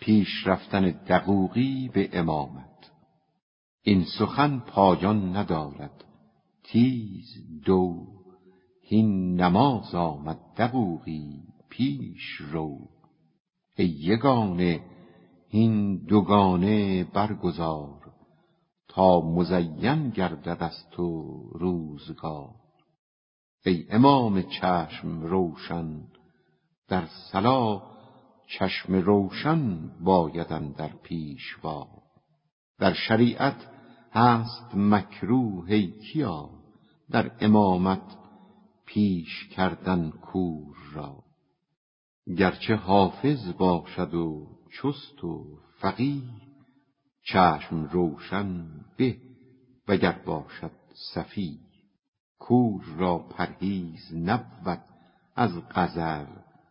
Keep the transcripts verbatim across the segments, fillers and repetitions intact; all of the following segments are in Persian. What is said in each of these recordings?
پیش رفتن دقوقی به امامت. این سخن پایان ندارد تیز دو، هین نماز آمد دقوقی پیش رو. ای یگانه هین دوگانه برگزار، تا مزین گردد از تو روزگار. ای امام چشم روشن در صلا، چشم روشن باید اندر پیشوا. در شریعت هست مکروه ای کیا، در امامت پیش کردن کور را. گرچه حافظ باشد و چست و فقیه، چشم روشن به وگر باشد سفیه. کور را پرهیز نبود از غزل،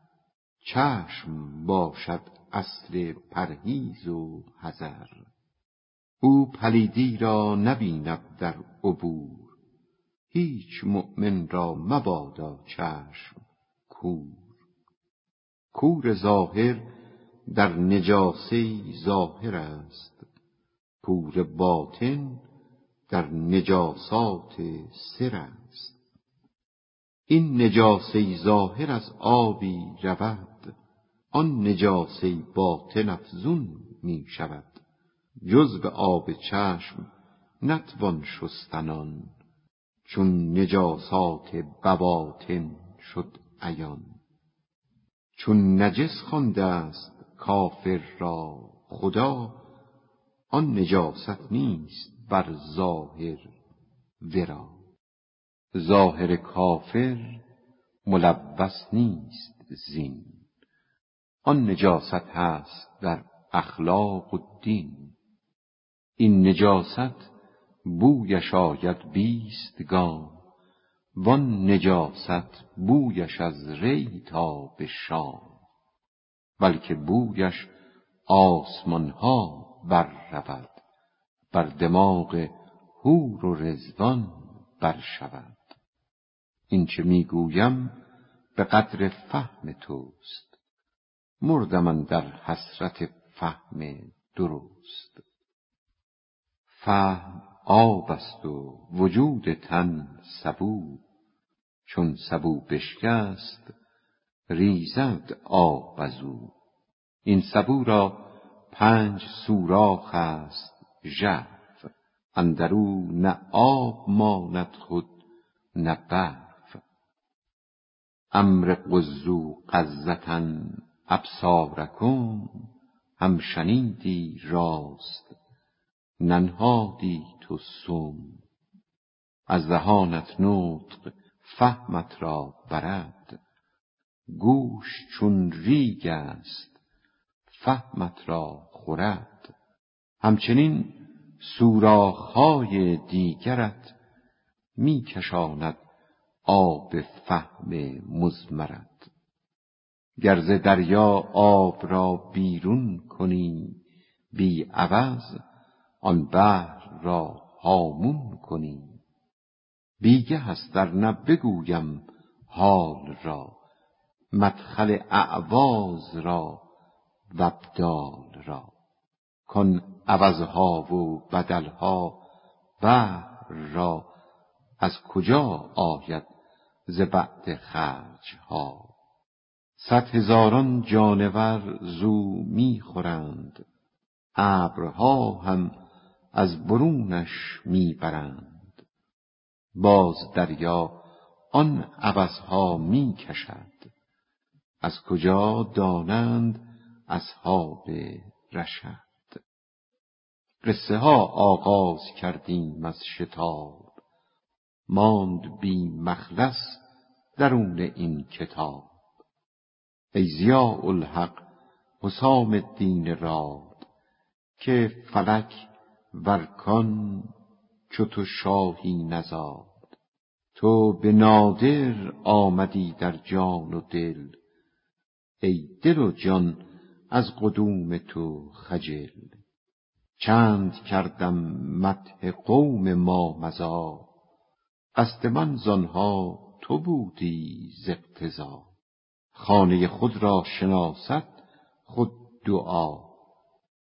چشم باشد اصل پرهیز و حذر. او پلیدی را نبیند در عبور، هیچ مؤمن را مبادا چشم کور. کور ظاهر در نجاسه ظاهر است، کور باطن در نجاسات سر است. این نجاسه ظاهر از آبی رود، آن نجاسه باطن افزون می شود. جز به آب چشم نتوان شستنان، چون نجاسات بواطن شد عیان. چون نجس خوانده است کافر را خدا، آن نجاست نیست بر ظاهر ورا. ظاهر کافر ملوث نیست زین، آن نجاست هست در اخلاق و دین. این نجاست بویش آید بیستگان، وان نجاست بویش از ری تا به شام. بلکه بویش آسمان ها بر رود، بر دماغ حور و رضوان بر شود. این چه می گویم به قدر فهم توست، مردم اندر حسرت فهم درست. فهم آب است و وجود تن سبو، چون سبو بشکست ریزد آب از او. این سبو را پنج سوراخ است ژرف، اندرو نه آب ماند خود نه برف. امر غضوا غضة ابصارکم، هم شنیدی راست ننهادی تو سم. از دهانت نطق فهمت را برد، گوش چون ریگ است فهمت را خورد. همچنین سوراخ‌های دیگرت می کشاند آب فهم مضمرت. گر ز دریا آب را بیرون کنی بی عوض، آن بحر را هامون کنی. بیگه است ار نه بگویم حال را، مدخل اعواض را و ابدال را. کن عوضها و بدلها بحر را، از کجا آید ز بعد خرجها. صد هزاران جانور زو می خورند، ابرها هم از برونش می برند. باز دریا آن عوضها می کشد، از کجا دانند اصحاب رشد. قصه ها آغاز کردیم از شتاب، ماند بی مخلص درون این کتاب. ای ضیاء الحق حسام الدین راد، که فلک ورکان چو تو شاهی نزاد. تو به نادر آمدی در جان و دل، ای دل و جان از قدوم تو خجل. چند کردم مدح قوم ما مضی، قصد من زآنها تو بودی ز اقتضا. خانه خود را شناسد خود دعا،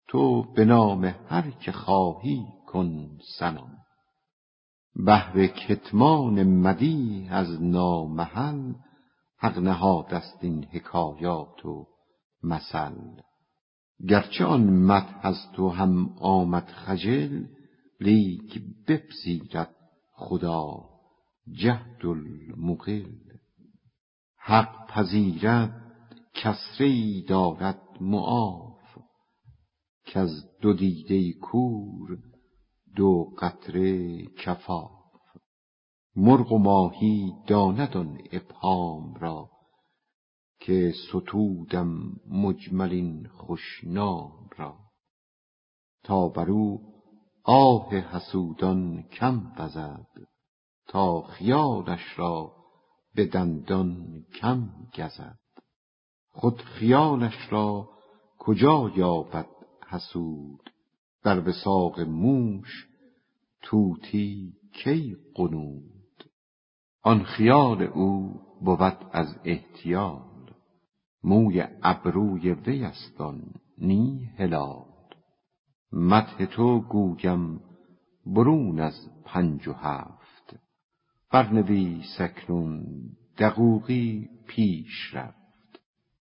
تو به نام هر که خواهی کن ثنا. بهر کتمان مدیح از نامحل، حق نهادست این حکایات و مثل. گرچه آن مدح از تو هم آمد خجل، لیک بپذیرد خدا جهد المقل. حق پذیرد کسره ای دارد معاف، کز دو دیده کور دو قطره کفاف. مرغ و ماهی داند آن ابهام را، که ستودم مجمل این خوش نام را. تا برو آه حسودان کم وزد، تا خیالش را به دندان کم گزد. خود خیالش را کجا یابد حسود، در وثاق موش طوطی کی غنود. آن خیال او بود از احتیال، موی ابروی وی است آن نی هلال. مدح تو گویم برون از پنج و هفت، برنویس اکنون دقوقی پیش رفت.